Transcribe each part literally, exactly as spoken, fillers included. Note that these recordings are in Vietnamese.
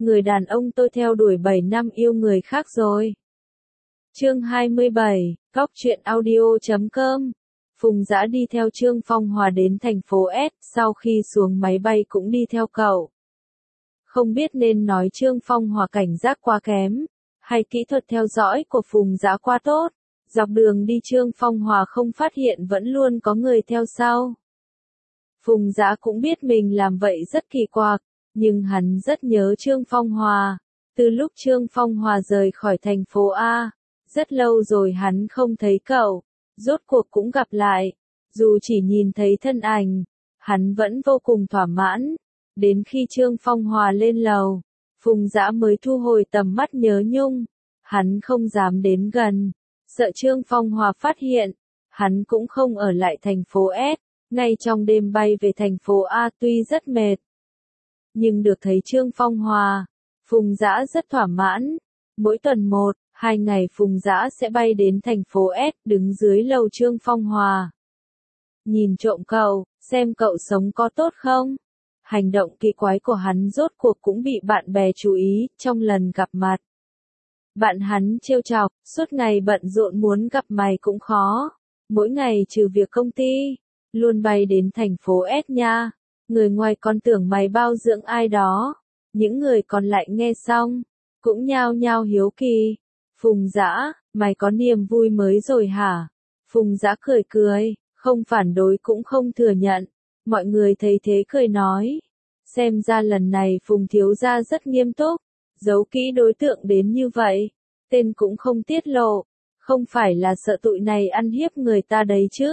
người đàn ông tôi theo đuổi bảy năm yêu người khác rồi. Chương hai mươi bảy, Cóc truyện audio chấm com. Phùng Dã đi theo Trương Phong Hòa đến thành phố S, sau khi xuống máy bay cũng đi theo cậu. Không biết nên nói Trương Phong Hòa cảnh giác quá kém, hay kỹ thuật theo dõi của Phùng Dã quá tốt. Dọc đường đi Trương Phong Hòa không phát hiện vẫn luôn có người theo sau. Phùng Dã cũng biết mình làm vậy rất kỳ quặc, nhưng hắn rất nhớ Trương Phong Hòa. Từ lúc Trương Phong Hòa rời khỏi thành phố A, rất lâu rồi hắn không thấy cậu, rốt cuộc cũng gặp lại. Dù chỉ nhìn thấy thân ảnh, hắn vẫn vô cùng thỏa mãn. Đến khi Trương Phong Hòa lên lầu, Phùng Dã mới thu hồi tầm mắt nhớ nhung. Hắn không dám đến gần, sợ Trương Phong Hòa phát hiện. Hắn cũng không ở lại thành phố S, ngay trong đêm bay về thành phố A tuy rất mệt. Nhưng được thấy Trương Phong Hòa, Phùng Dã rất thỏa mãn. Mỗi tuần một, hai ngày Phùng Dã sẽ bay đến thành phố S, đứng dưới lầu Trương Phong Hòa. Nhìn trộm cậu, xem cậu sống có tốt không? Hành động kỳ quái của hắn rốt cuộc cũng bị bạn bè chú ý trong lần gặp mặt. Bạn hắn trêu chọc, suốt ngày bận rộn muốn gặp mày cũng khó. Mỗi ngày trừ việc công ty, luôn bay đến thành phố S nha. Người ngoài còn tưởng mày bao dưỡng ai đó. Những người còn lại nghe xong, cũng nhao nhao hiếu kỳ. Phùng Dã, mày có niềm vui mới rồi hả? Phùng Dã cười cười, không phản đối cũng không thừa nhận. Mọi người thấy thế cười nói. Xem ra lần này Phùng thiếu gia rất nghiêm túc, giấu kỹ đối tượng đến như vậy. Tên cũng không tiết lộ, không phải là sợ tụi này ăn hiếp người ta đấy chứ.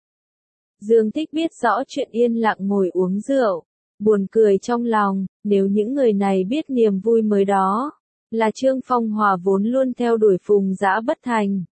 Dương Thích biết rõ chuyện yên lặng ngồi uống rượu, buồn cười trong lòng, nếu những người này biết niềm vui mới đó, là Trương Phong Hòa vốn luôn theo đuổi Phùng Dã bất thành.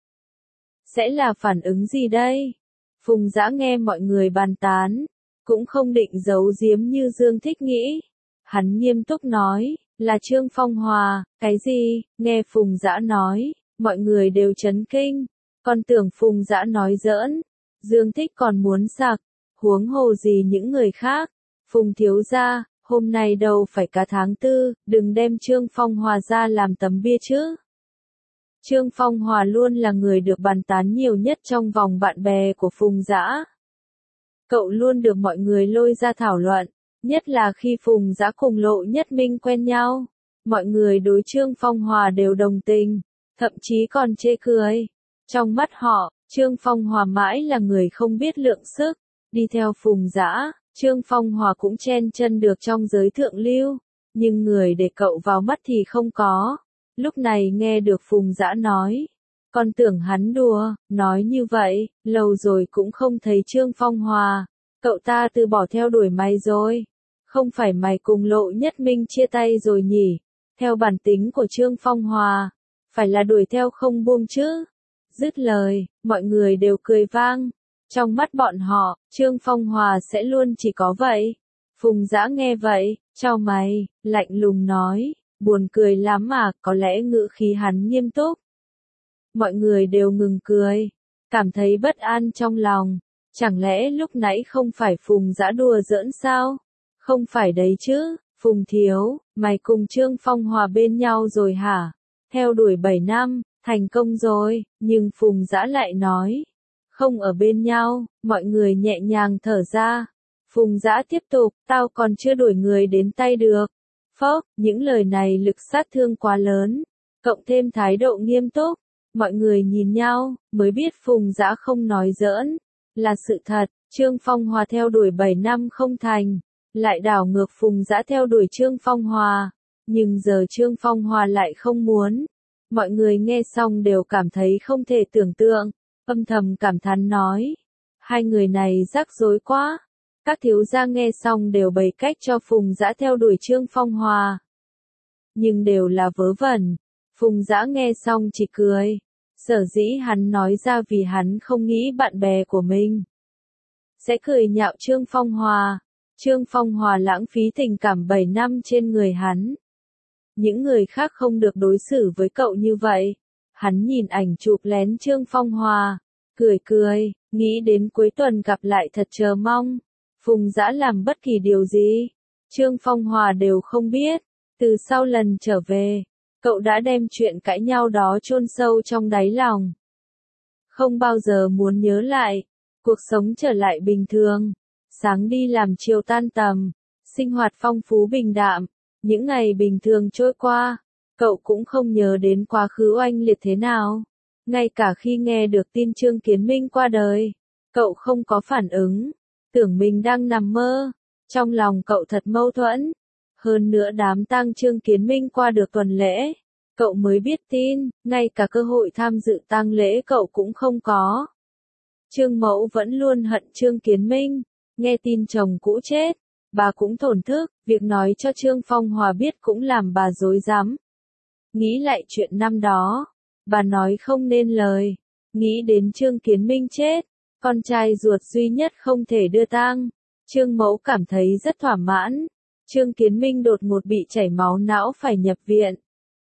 Sẽ là phản ứng gì đây? Phùng Dã nghe mọi người bàn tán, cũng không định giấu giếm như Dương Thích nghĩ. Hắn nghiêm túc nói, là Trương Phong Hòa, cái gì? Nghe Phùng Dã nói, mọi người đều chấn kinh, còn tưởng Phùng Dã nói giỡn. Dương Thích còn muốn sặc, huống hồ gì những người khác. Phùng thiếu gia, hôm nay đâu phải cả tháng tư, đừng đem Trương Phong Hòa ra làm tấm bia chứ. Trương Phong Hòa luôn là người được bàn tán nhiều nhất trong vòng bạn bè của Phùng Dã. Cậu luôn được mọi người lôi ra thảo luận, nhất là khi Phùng Dã cùng Lộ Nhất Minh quen nhau. Mọi người đối Trương Phong Hòa đều đồng tình, thậm chí còn chê cười. Trong mắt họ, Trương Phong Hòa mãi là người không biết lượng sức. Đi theo Phùng Dã, Trương Phong Hòa cũng chen chân được trong giới thượng lưu, nhưng người để cậu vào mắt thì không có. Lúc này nghe được Phùng Dã nói, còn tưởng hắn đùa, nói như vậy, lâu rồi cũng không thấy Trương Phong Hòa, cậu ta từ bỏ theo đuổi mày rồi. Không phải mày cùng Lộ Nhất Minh chia tay rồi nhỉ? Theo bản tính của Trương Phong Hòa, phải là đuổi theo không buông chứ. Dứt lời, mọi người đều cười vang. Trong mắt bọn họ, Trương Phong Hòa sẽ luôn chỉ có vậy. Phùng Dã nghe vậy, chau mày, lạnh lùng nói, buồn cười lắm mà, có lẽ ngữ khí hắn nghiêm túc. Mọi người đều ngừng cười, cảm thấy bất an trong lòng. Chẳng lẽ lúc nãy không phải Phùng Dã đùa giỡn sao? Không phải đấy chứ, Phùng thiếu, mày cùng Trương Phong Hòa bên nhau rồi hả? Theo đuổi bảy năm, thành công rồi, nhưng Phùng Dã lại nói, không ở bên nhau. Mọi người nhẹ nhàng thở ra. Phùng Dã tiếp tục, tao còn chưa đuổi người đến tay được. Phốc, những lời này lực sát thương quá lớn, cộng thêm thái độ nghiêm túc. Mọi người nhìn nhau, mới biết Phùng Dã không nói giỡn, là sự thật. Trương Phong Hòa theo đuổi bảy năm không thành, lại đảo ngược Phùng Dã theo đuổi Trương Phong Hòa. Nhưng giờ Trương Phong Hòa lại không muốn. Mọi người nghe xong đều cảm thấy không thể tưởng tượng, âm thầm cảm thán nói. Hai người này rắc rối quá. Các thiếu gia nghe xong đều bày cách cho Phùng Dã theo đuổi Trương Phong Hòa. Nhưng đều là vớ vẩn. Phùng Dã nghe xong chỉ cười. Sở dĩ hắn nói ra vì hắn không nghĩ bạn bè của mình sẽ cười nhạo Trương Phong Hòa. Trương Phong Hòa lãng phí tình cảm bảy năm trên người hắn. Những người khác không được đối xử với cậu như vậy. Hắn nhìn ảnh chụp lén Trương Phong Hòa, cười cười, nghĩ đến cuối tuần gặp lại thật chờ mong. Phùng Dã làm bất kỳ điều gì, Trương Phong Hòa đều không biết. Từ sau lần trở về, cậu đã đem chuyện cãi nhau đó chôn sâu trong đáy lòng. Không bao giờ muốn nhớ lại, cuộc sống trở lại bình thường, sáng đi làm chiều tan tầm, sinh hoạt phong phú bình đạm, những ngày bình thường trôi qua, cậu cũng không nhớ đến quá khứ oanh liệt thế nào. Ngay cả khi nghe được tin Trương Kiến Minh qua đời, cậu không có phản ứng, tưởng mình đang nằm mơ, trong lòng cậu thật mâu thuẫn. Hơn nữa đám tang Trương Kiến Minh qua được tuần lễ, cậu mới biết tin, ngay cả cơ hội tham dự tang lễ cậu cũng không có. Trương Mẫu vẫn luôn hận Trương Kiến Minh, nghe tin chồng cũ chết, bà cũng thổn thức, việc nói cho Trương Phong Hòa biết cũng làm bà rối rắm. Nghĩ lại chuyện năm đó, bà nói không nên lời, nghĩ đến Trương Kiến Minh chết, con trai ruột duy nhất không thể đưa tang, Trương Mẫu cảm thấy rất thỏa mãn. Trương Kiến Minh đột ngột bị chảy máu não phải nhập viện.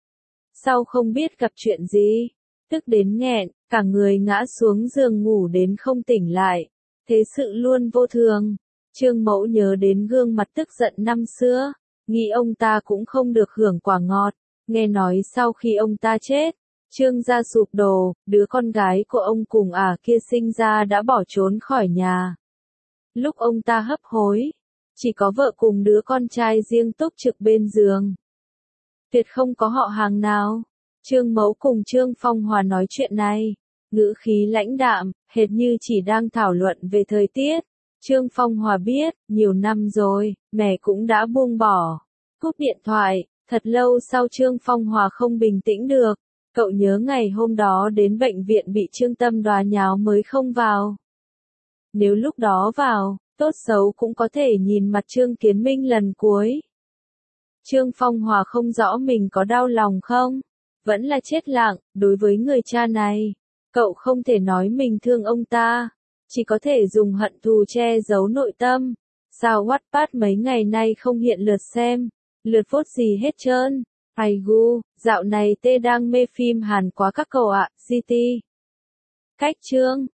Sau không biết gặp chuyện gì, tức đến nghẹn, cả người ngã xuống giường ngủ đến không tỉnh lại. Thế sự luôn vô thường. Trương Mẫu nhớ đến gương mặt tức giận năm xưa, nghĩ ông ta cũng không được hưởng quả ngọt. Nghe nói sau khi ông ta chết, Trương gia sụp đổ, đứa con gái của ông cùng ả kia sinh ra đã bỏ trốn khỏi nhà. Lúc ông ta hấp hối, chỉ có vợ cùng đứa con trai riêng túc trực bên giường. Tuyệt không có họ hàng nào. Trương Mẫu cùng Trương Phong Hòa nói chuyện này, ngữ khí lãnh đạm, hệt như chỉ đang thảo luận về thời tiết. Trương Phong Hòa biết, nhiều năm rồi, mẹ cũng đã buông bỏ. Cúp điện thoại, thật lâu sau Trương Phong Hòa không bình tĩnh được. Cậu nhớ ngày hôm đó đến bệnh viện bị Trương Tâm Đoá nháo mới không vào. Nếu lúc đó vào, tốt xấu cũng có thể nhìn mặt Trương Kiến Minh lần cuối. Trương Phong Hòa không rõ mình có đau lòng không, vẫn là chết lặng, đối với người cha này, cậu không thể nói mình thương ông ta, chỉ có thể dùng hận thù che giấu nội tâm. Sao Wattpad mấy ngày nay không hiện lượt xem, lượt phốt gì hết trơn. Ai gu, dạo này tê đang mê phim Hàn quá các cậu ạ, giê tê. Cách chương